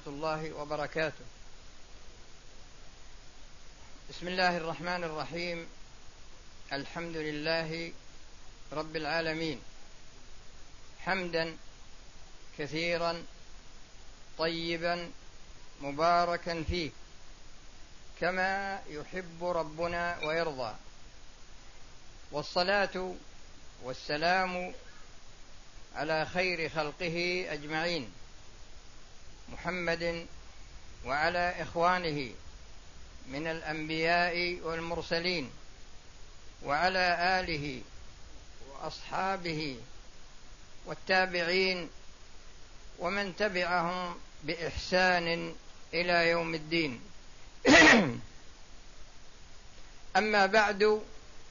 الله وبركاته. بسم الله الرحمن الرحيم. الحمد لله رب العالمين، حمدا كثيرا طيبا مباركا فيه كما يحب ربنا ويرضى، والصلاة والسلام على خير خلقه أجمعين، محمد وعلى إخوانه من الأنبياء والمرسلين، وعلى آله وأصحابه والتابعين ومن تبعهم بإحسان إلى يوم الدين. أما بعد،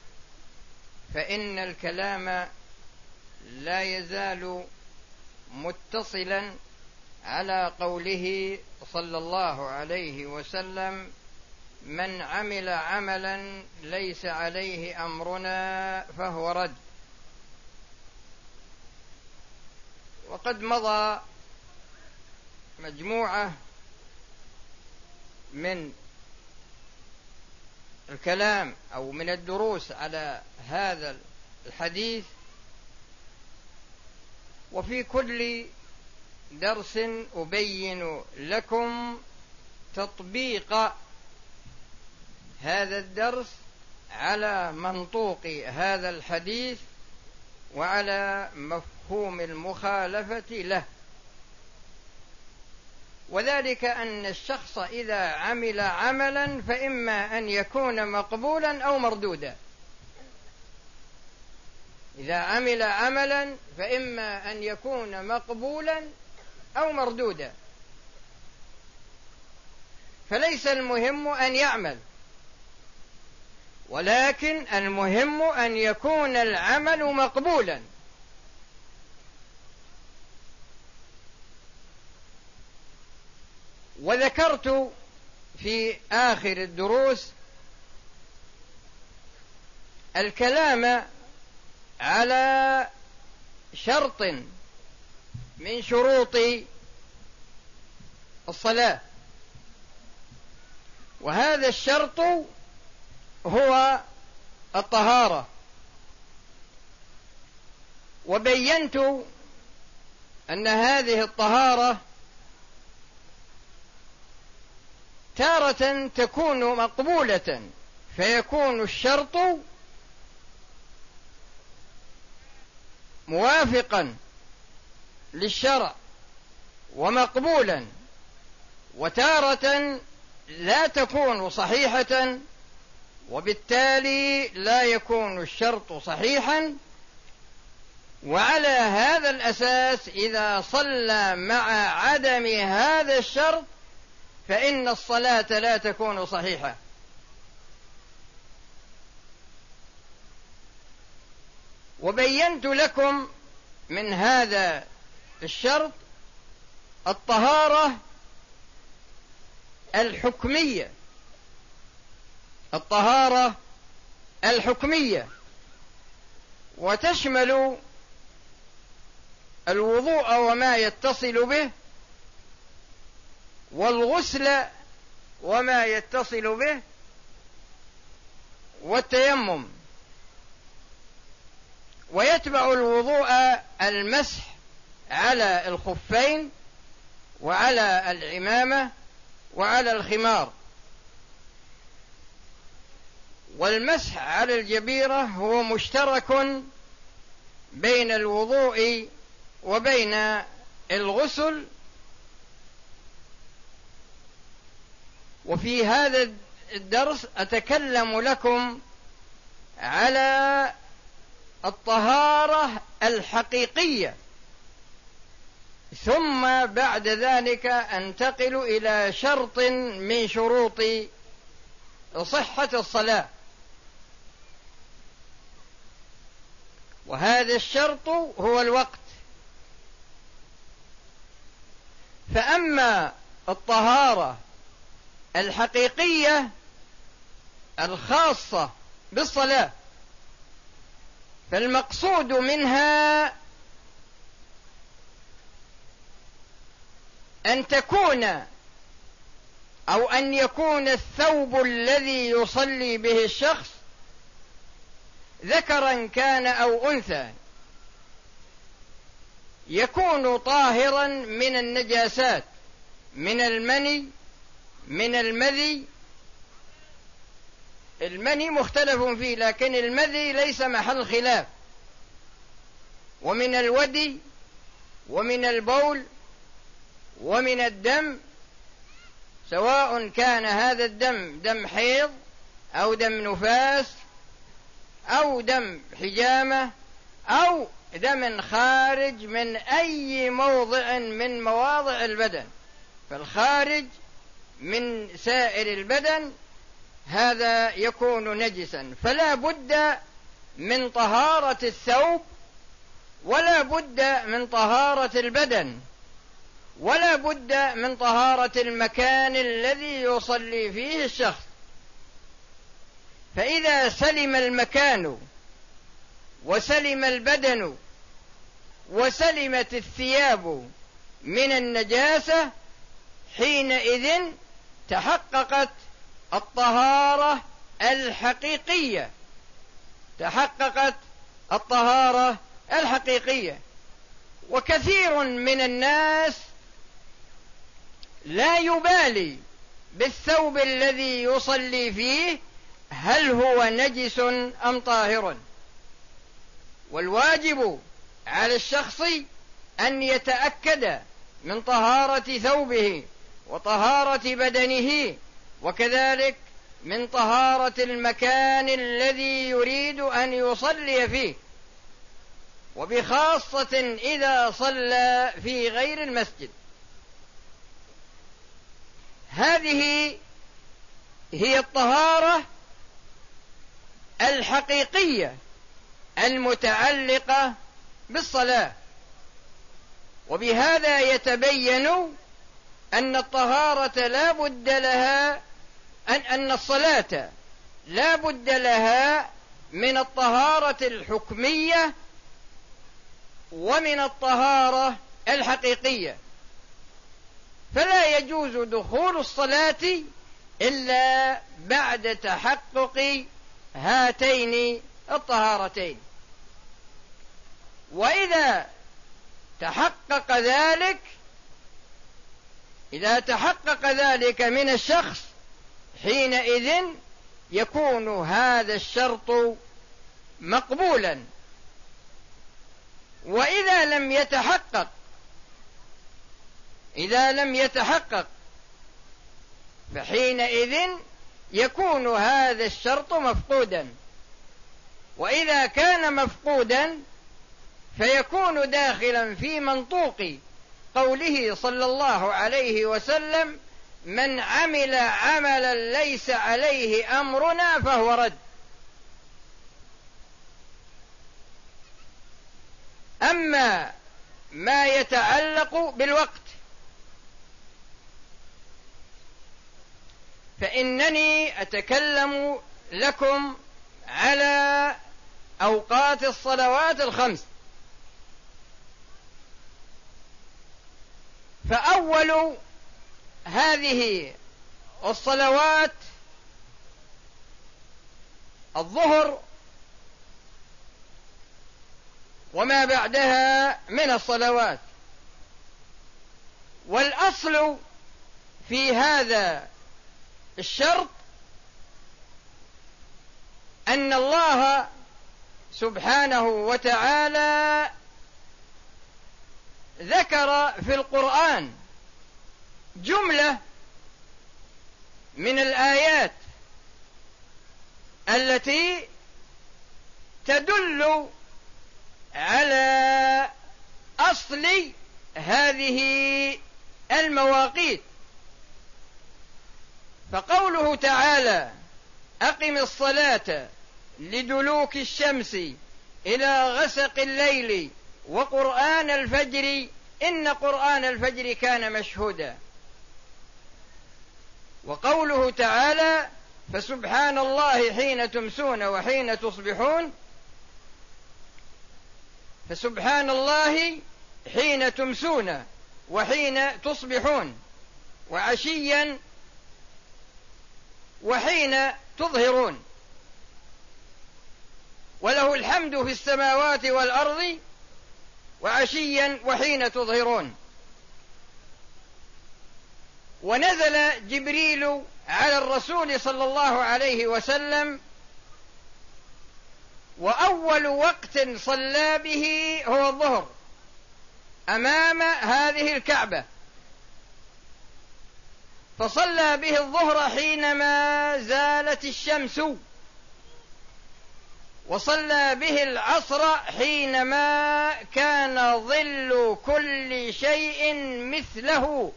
فإن الكلام لا يزال متصلا على قوله صلى الله عليه وسلم: من عمل عملا ليس عليه أمرنا فهو رد. وقد مضى مجموعة من الكلام أو من الدروس على هذا الحديث، وفي كل درس أبين لكم تطبيق هذا الدرس على منطوق هذا الحديث وعلى مفهوم المخالفة له. وذلك أن الشخص إذا عمل عملا فإما أن يكون مقبولا أو مردودا. إذا عمل عملا فإما أن يكون مقبولا أو مردودا، فليس المهم أن يعمل، ولكن المهم أن يكون العمل مقبولا. وذكرت في آخر الدروس الكلام على شرط من شروط الصلاة، وهذا الشرط هو الطهارة. وبينت أن هذه الطهارة تارة تكون مقبولة، فيكون الشرط موافقا للشرع ومقبولا، وتارة لا تكون صحيحة، وبالتالي لا يكون الشرط صحيحا. وعلى هذا الأساس إذا صلى مع عدم هذا الشرط فإن الصلاة لا تكون صحيحة. وبينت لكم من هذا الشرط الطهارة الحكمية، الطهارة الحكمية، وتشمل الوضوء وما يتصل به، والغسل وما يتصل به، والتيمم. ويتبع الوضوء المسح على الخفين وعلى العمامة وعلى الخمار. والمسح على الجبيرة هو مشترك بين الوضوء وبين الغسل. وفي هذا الدرس أتكلم لكم على الطهارة الحقيقية، ثم بعد ذلك أنتقل إلى شرط من شروط صحة الصلاة، وهذا الشرط هو الوقت. فأما الطهارة الحقيقية الخاصة بالصلاة فالمقصود منها أن تكون أو أن يكون الثوب الذي يصلي به الشخص ذكرا كان أو أنثى يكون طاهرا من النجاسات، من المني، من المذي. المني مختلف فيه، لكن المذي ليس محل خلاف، ومن الودي، ومن البول، ومن الدم، سواء كان هذا الدم دم حيض أو دم نفاس أو دم حجامة أو دم خارج من أي موضع من مواضع البدن، فالخارج من سائر البدن هذا يكون نجسا، فلا بد من طهارة الثوب، ولا بد من طهارة البدن، ولا بد من طهارة المكان الذي يصلي فيه الشخص. فإذا سلم المكان وسلم البدن وسلمت الثياب من النجاسة، حينئذ تحققت الطهارة الحقيقية، تحققت الطهارة الحقيقية. وكثير من الناس لا يبالي بالثوب الذي يصلي فيه هل هو نجس أم طاهر، والواجب على الشخص أن يتأكد من طهارة ثوبه وطهارة بدنه، وكذلك من طهارة المكان الذي يريد أن يصلي فيه، وبخاصة إذا صلى في غير المسجد. هذه هي الطهارة الحقيقية المتعلقة بالصلاة. وبهذا يتبين أن الطهارة لا بد لها، أن الصلاة لا بد لها من الطهارة الحكمية ومن الطهارة الحقيقية، فلا يجوز دخول الصلاة إلا بعد تحقق هاتين الطهارتين. وإذا تحقق ذلك، إذا تحقق ذلك من الشخص، حينئذ يكون هذا الشرط مقبولا. وإذا لم يتحقق، إذا لم يتحقق فحينئذ يكون هذا الشرط مفقودا. وإذا كان مفقودا فيكون داخلا في منطوق قوله صلى الله عليه وسلم: من عمل عملا ليس عليه أمرنا فهو رد. أما ما يتعلق بالوقت فإنني أتكلم لكم على أوقات الصلوات الخمس. فأول هذه الصلوات الظهر وما بعدها من الصلوات. والأصل في هذا الشرط أن الله سبحانه وتعالى ذكر في القرآن جملة من الآيات التي تدل على أصل هذه المواقيت. فقوله تعالى: أقم الصلاة لدلوك الشمس إلى غسق الليل وقرآن الفجر إن قرآن الفجر كان مشهودا. وقوله تعالى: فسبحان الله حين تمسون وحين تصبحون. فسبحان الله حين تمسون وحين تصبحون، وعشيا وحين تظهرون، وله الحمد في السماوات والأرض وعشيا وحين تظهرون. ونزل جبريل على الرسول صلى الله عليه وسلم، وأول وقت صلى به هو الظهر أمام هذه الكعبة، فصلى به الظهر حينما زالت الشمس، وصلى به العصر حينما كان ظل كل شيء مثله،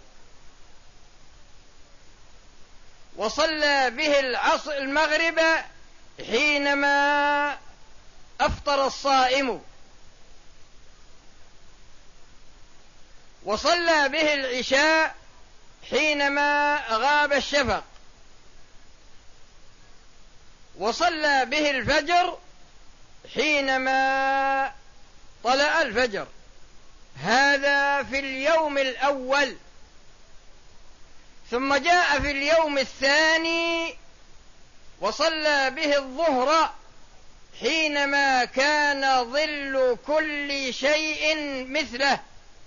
وصلى به المغرب حينما أفطر الصائم، وصلى به العشاء حينما غاب الشفق، وصلى به الفجر حينما طلع الفجر. هذا في اليوم الأول. ثم جاء في اليوم الثاني وصلى به الظهر حينما كان ظل كل شيء مثله،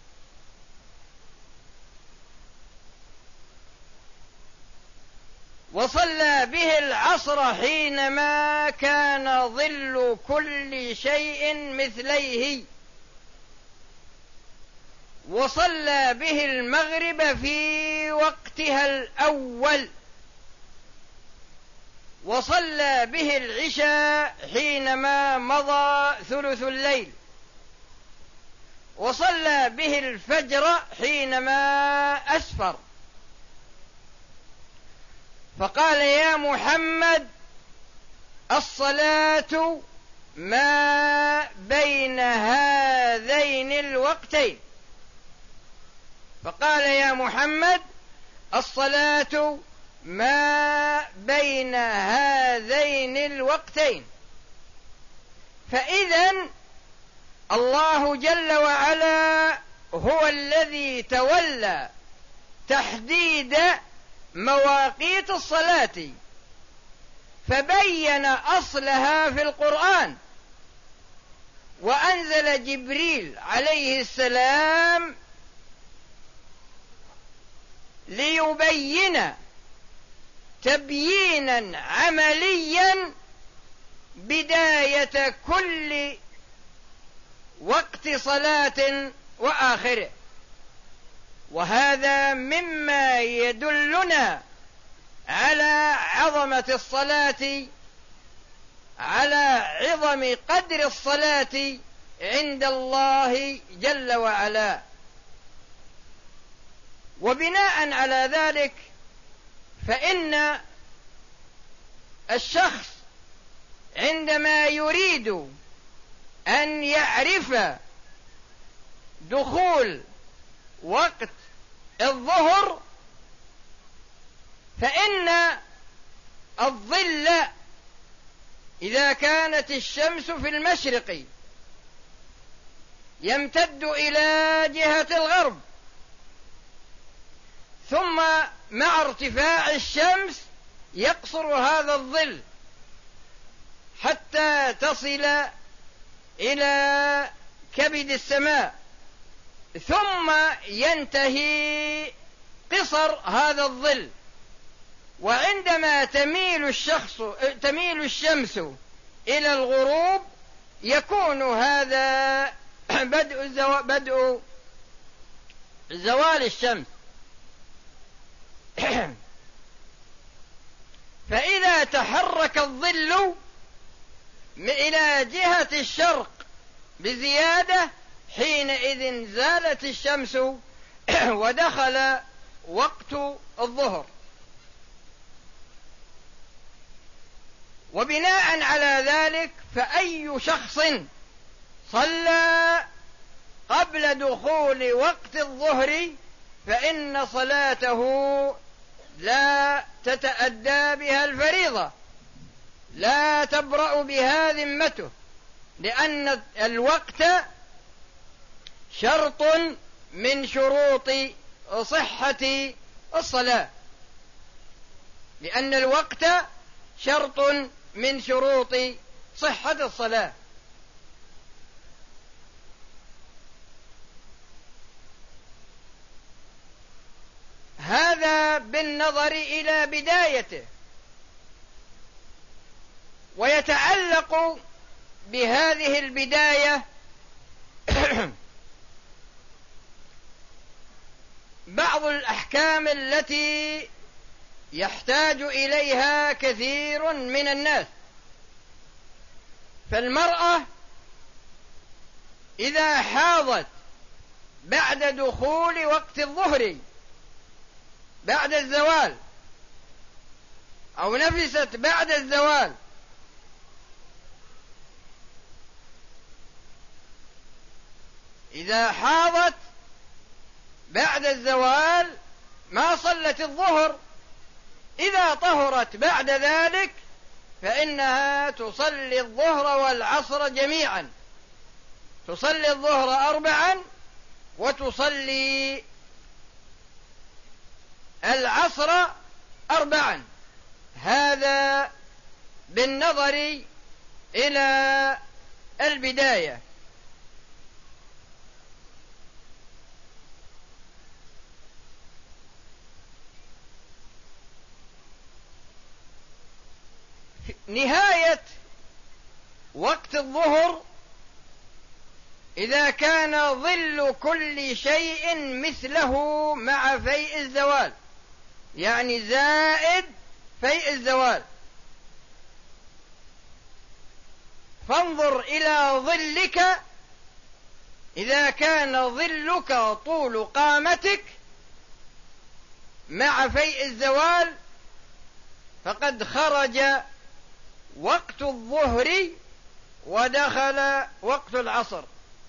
وصلى به العصر حينما كان ظل كل شيء مثليه، وصلى به المغرب في وقتها الأول، وصلى به العشاء حينما مضى ثلث الليل، وصلى به الفجر حينما أسفر. فقال: يا محمد، الصلاة ما بين هذين الوقتين. فقال: يا محمد، الصلاة ما بين هذين الوقتين. فإذن الله جل وعلا هو الذي تولى تحديد مواقيت الصلاة، فبين أصلها في القرآن، وأنزل جبريل عليه السلام ليبين تبيينا عمليا بداية كل وقت صلاة وآخره. وهذا مما يدلنا على عظمة الصلاة، على عظم قدر الصلاة عند الله جل وعلا. وبناء على ذلك فإن الشخص عندما يريد أن يعرف دخول وقت الظهر، فإن الظل إذا كانت الشمس في المشرق يمتد إلى جهة الغرب، ثم مع ارتفاع الشمس يقصر هذا الظل حتى تصل إلى كبد السماء، ثم ينتهي قصر هذا الظل. وعندما تميل الشمس إلى الغروب يكون هذا بدء زوال الشمس. فإذا تحرك الظل إلى جهة الشرق بزيادة، حينئذ زالت الشمس ودخل وقت الظهر. وبناء على ذلك فأي شخص صلى قبل دخول وقت الظهر فإن صلاته لا تتأدى بها الفريضة، لا تبرأ بها ذمته، لأن الوقت شرط من شروط صحة الصلاة، لأن الوقت شرط من شروط صحة الصلاة. هذا بالنظر إلى بدايته. ويتعلق بهذه البداية بعض الأحكام التي يحتاج إليها كثير من الناس. فالمرأة إذا حاضت بعد دخول وقت الظهر بعد الزوال، أو نفست بعد الزوال، إذا حاضت بعد الزوال ما صلت الظهر، إذا طهرت بعد ذلك فإنها تصلي الظهر والعصر جميعا، تصلي الظهر 4 وتصلي العصر 4. هذا بالنظر إلى البداية. نهاية وقت الظهر إذا كان ظل كل شيء مثله مع فيء الزوال، يعني زائد فيء الزوال، فانظر إلى ظلك، إذا كان ظلك طول قامتك مع فيء الزوال فقد خرج وقت الظهر ودخل وقت العصر.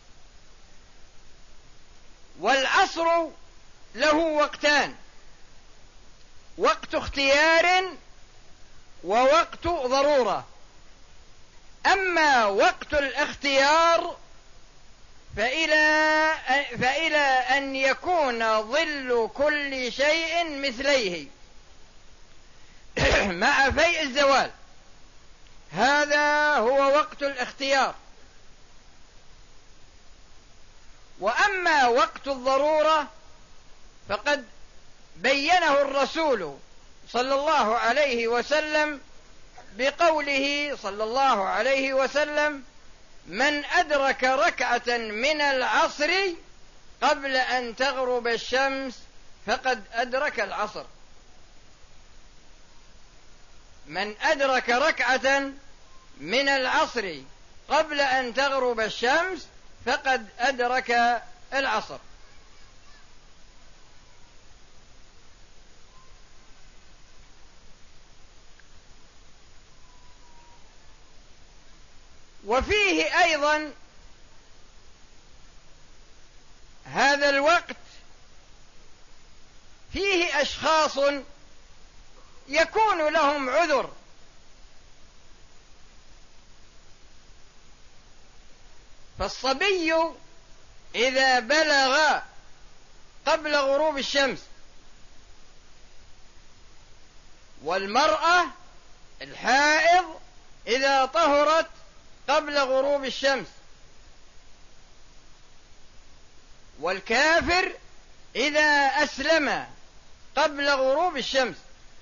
والعصر له وقتان: وقت اختيار ووقت ضرورة. أما وقت الاختيار فإلى أن يكون ظل كل شيء مثليه مع فيء الزوال، هذا هو وقت الاختيار. وأما وقت الضرورة فقد بينه الرسول صلى الله عليه وسلم بقوله صلى الله عليه وسلم: من أدرك ركعة من العصر قبل أن تغرب الشمس فقد أدرك العصر. من أدرك ركعة من العصر قبل أن تغرب الشمس فقد أدرك العصر. وفيه أيضا هذا الوقت فيه أشخاص يكون لهم عذر، فالصبي إذا بلغ قبل غروب الشمس، والمرأة الحائض إذا طهرت قبل غروب الشمس، والكافر إذا أسلم قبل غروب الشمس،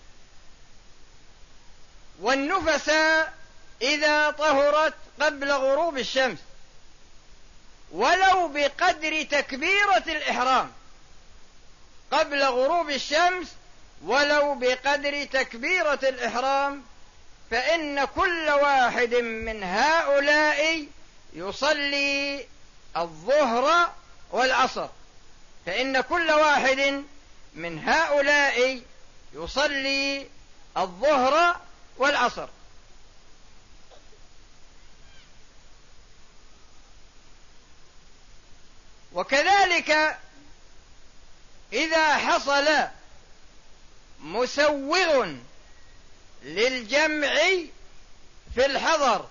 والنفساء إذا طهرت قبل غروب الشمس، ولو بقدر تكبيرة الإحرام قبل غروب الشمس، ولو بقدر تكبيرة الإحرام، فإن كل واحد من هؤلاء يصلي الظهر والعصر، فإن كل واحد من هؤلاء يصلي الظهر والعصر. وكذلك إذا حصل مسوغ للجمع في الحضر،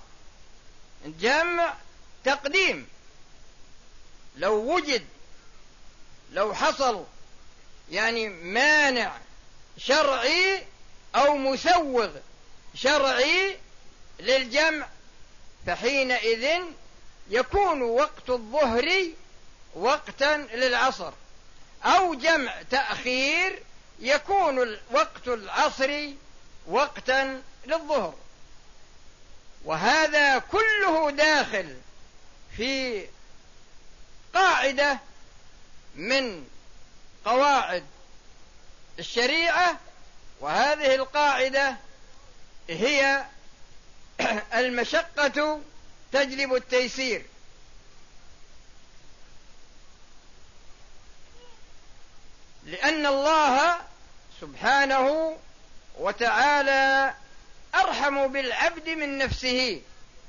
جمع تقديم، لو وجد لو حصل يعني مانع شرعي أو مسوغ شرعي للجمع، فحينئذ يكون وقت الظهر وقتا للعصر، أو جمع تأخير يكون وقت العصر وقتا للظهر. وهذا كله داخل في قاعدة من قواعد الشريعة، وهذه القاعدة هي المشقة تجلب التيسير. لأن الله سبحانه وتعالى أرحم بالعبد من نفسه،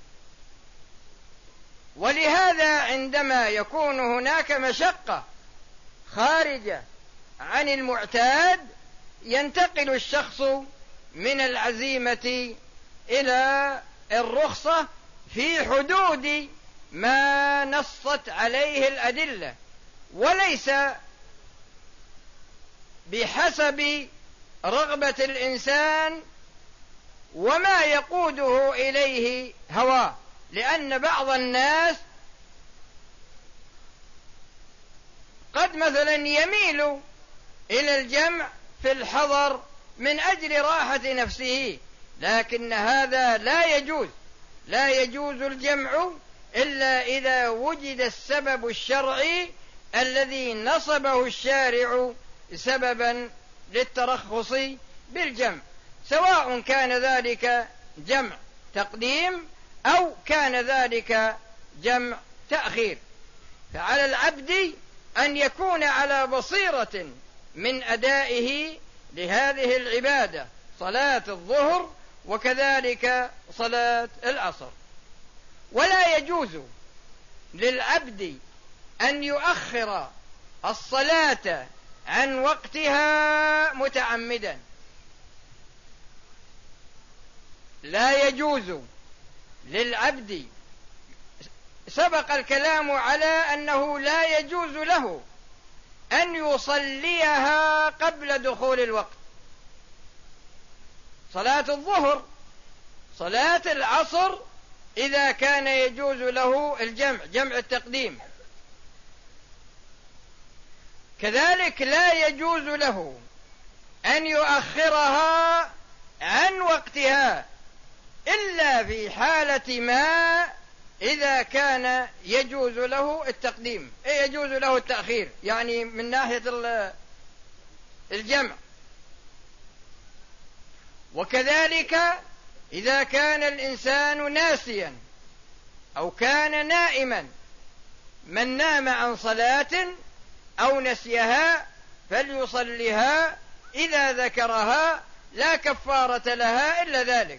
ولهذا عندما يكون هناك مشقة خارجة عن المعتاد ينتقل الشخص من العزيمة إلى الرخصة في حدود ما نصت عليه الأدلة، وليس بحسب رغبة الإنسان وما يقوده إليه هواه. لأن بعض الناس قد مثلا يميل إلى الجمع في الحضر من أجل راحة نفسه، لكن هذا لا يجوز الجمع إلا إذا وجد السبب الشرعي الذي نصبه الشارع سببا للترخص بالجمع، سواء كان ذلك جمع تقديم أو كان ذلك جمع تأخير. فعلى العبد أن يكون على بصيرة من أدائه لهذه العبادة، صلاة الظهر وكذلك صلاة العصر. ولا يجوز للعبد أن يؤخر الصلاة عن وقتها متعمدا، لا يجوز للعبد. سبق الكلام على أنه لا يجوز له أن يصليها قبل دخول الوقت، صلاة الظهر، صلاة العصر إذا كان يجوز له الجمع، جمع التقديم، كذلك لا يجوز له أن يؤخرها عن وقتها إلا في حالة ما إذا كان يجوز له التقديم، يجوز له التأخير، يعني من ناحية الجمع. وكذلك إذا كان الإنسان ناسيا أو كان نائما، من نام عن صلاة أو نسيها فليصلها إذا ذكرها، لا كفارة لها إلا ذلك،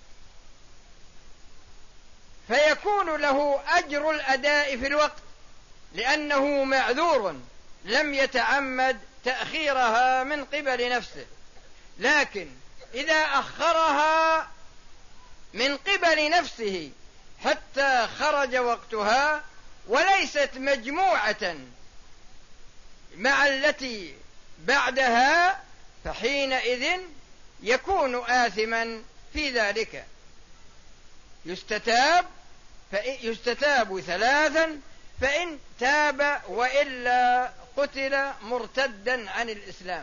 فيكون له أجر الأداء في الوقت لأنه معذور لم يتعمد تأخيرها من قبل نفسه. لكن إذا أخرها من قبل نفسه حتى خرج وقتها وليست مجموعة مع التي بعدها، فحينئذ يكون آثما في ذلك. يستتاب 3، فإن تاب وإلا قتل مرتدا عن الإسلام.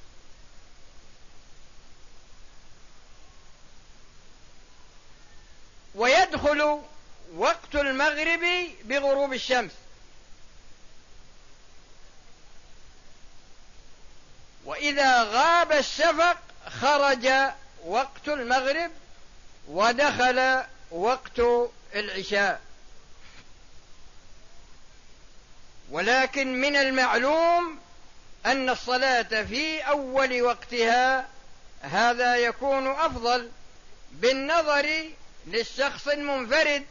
ويدخل وقت المغرب بغروب الشمس، وإذا غاب الشفق خرج وقت المغرب ودخل وقت العشاء. ولكن من المعلوم أن الصلاة في أول وقتها هذا يكون أفضل بالنظر للشخص المنفرد.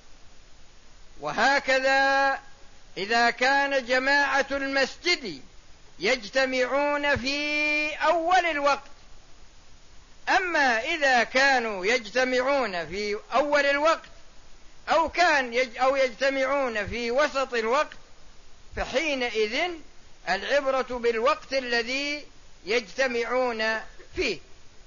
وهكذا إذا كان جماعة المسجد يجتمعون في أول الوقت، أما إذا كانوا يجتمعون في أول الوقت أو يجتمعون في وسط الوقت، فحينئذ العبرة بالوقت الذي يجتمعون فيه،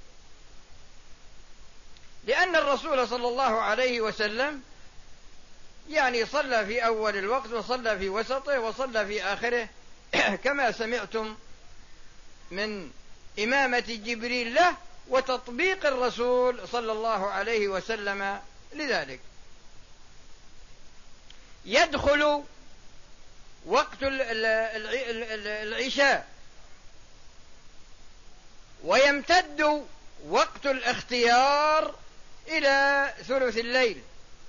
لأن الرسول صلى الله عليه وسلم يعني صلى في أول الوقت وصلى في وسطه وصلى في آخره كما سمعتم من إمامة جبريل له وتطبيق الرسول صلى الله عليه وسلم لذلك. يدخل وقت العشاء ويمتد وقت الاختيار إلى ثلث الليل،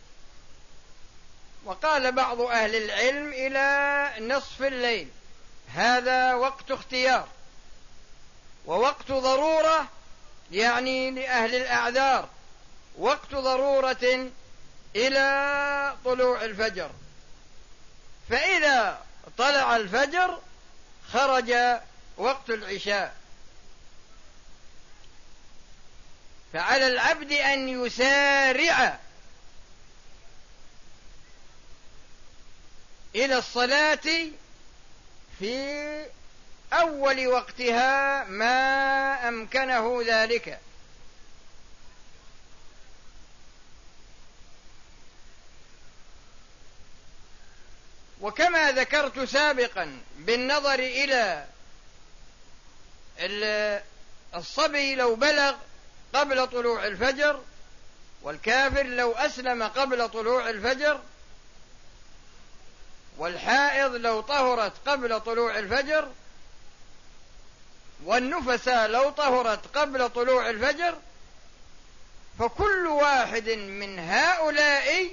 وقال بعض أهل العلم إلى نصف الليل، هذا وقت اختيار ووقت ضرورة، يعني لأهل الأعذار وقت ضرورة إلى طلوع الفجر، فإذا طلع الفجر خرج وقت العشاء، فعلى العبد أن يسارع إلى الصلاة في أول وقتها ما أمكنه ذلك. وكما ذكرت سابقا بالنظر إلى الصبي لو بلغ قبل طلوع الفجر، والكافر لو أسلم قبل طلوع الفجر، والحائض لو طهرت قبل طلوع الفجر، والنفساء لو طهرت قبل طلوع الفجر، فكل واحد من هؤلاء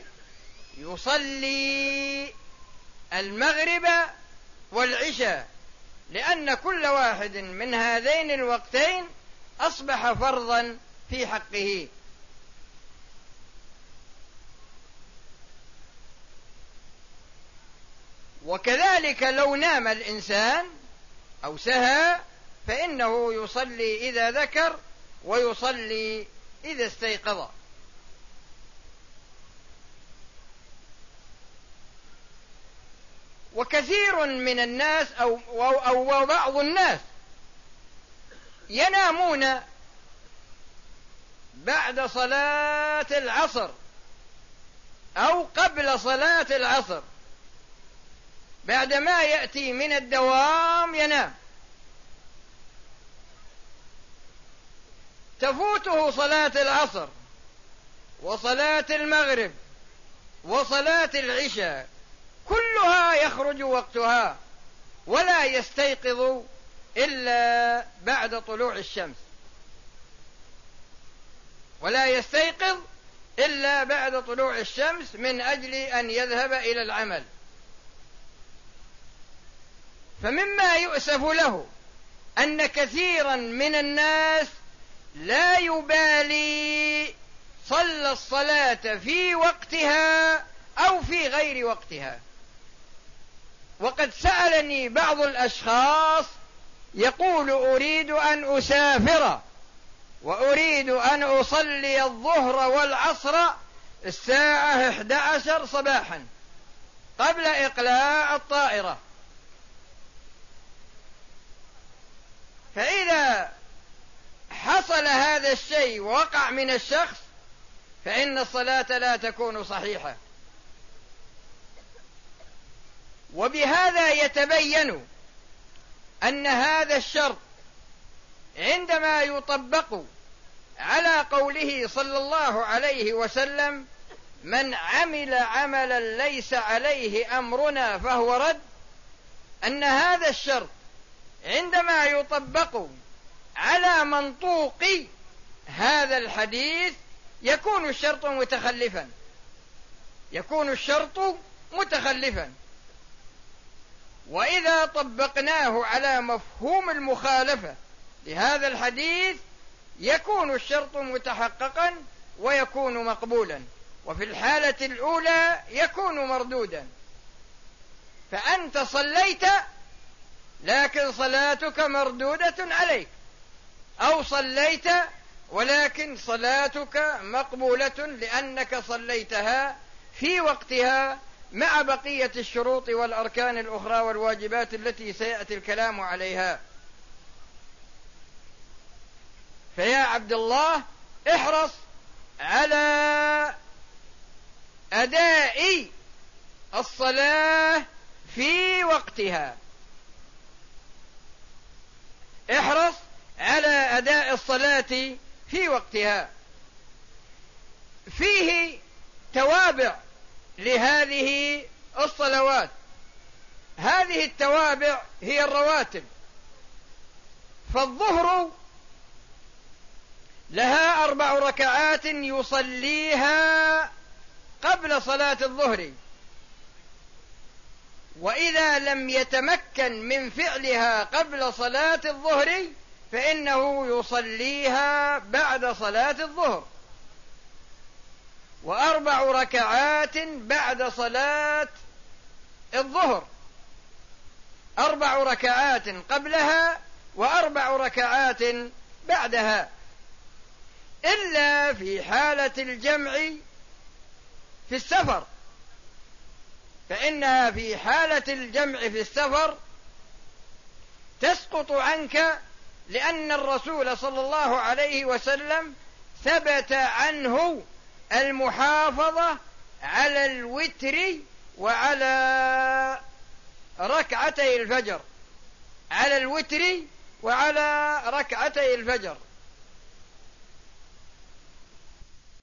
يصلي المغرب والعشاء، لأن كل واحد من هذين الوقتين أصبح فرضا في حقه. وكذلك لو نام الإنسان أو سهى فإنه يصلي إذا ذكر ويصلي إذا استيقظ. وكثير من الناس أو بعض الناس ينامون بعد صلاة العصر أو قبل صلاة العصر، بعدما يأتي من الدوام ينام، تفوته صلاة العصر وصلاة المغرب وصلاة العشاء، كلها يخرج وقتها ولا يستيقظ إلا بعد طلوع الشمس، ولا يستيقظ إلا بعد طلوع الشمس من أجل أن يذهب إلى العمل. فمما يؤسف له أن كثيرا من الناس لا يبالي صلى الصلاة في وقتها أو في غير وقتها. وقد سألني بعض الأشخاص يقول أريد أن أسافر وأريد أن أصلي الظهر والعصر الساعة 11 صباحا قبل إقلاع الطائرة، فإذا حصل هذا الشيء ووقع من الشخص فإن الصلاة لا تكون صحيحة. وبهذا يتبين أن هذا الشرط عندما يطبق على قوله صلى الله عليه وسلم من عمل عملا ليس عليه أمرنا فهو رد، أن هذا الشرط عندما يطبق على منطوق هذا الحديث يكون الشرط متخلفا، يكون الشرط متخلفا. وإذا طبقناه على مفهوم المخالفة لهذا الحديث يكون الشرط متحققا ويكون مقبولا، وفي الحالة الأولى يكون مردودا. فأنت صليت لكن صلاتك مردودة عليك، أو صليت ولكن صلاتك مقبولة لأنك صليتها في وقتها مع بقية الشروط والأركان الأخرى والواجبات التي سيأتي الكلام عليها. فيا عبد الله احرص على أداء الصلاة في وقتها، احرص على أداء الصلاة في وقتها. فيه توابع لهذه الصلوات، هذه التوابع هي الرواتب. فالظهر لها 4 ركعات يصليها قبل صلاة الظهر، وإذا لم يتمكن من فعلها قبل صلاة الظهر فإنه يصليها بعد صلاة الظهر، و4 ركعات بعد صلاة الظهر، 4 ركعات قبلها و4 ركعات بعدها، إلا في حالة الجمع في السفر، فإنها في حالة الجمع في السفر تسقط عنك، لأن الرسول صلى الله عليه وسلم ثبت عنه المحافظة على الوتر وعلى ركعتي الفجر، على الوتر وعلى ركعتي الفجر.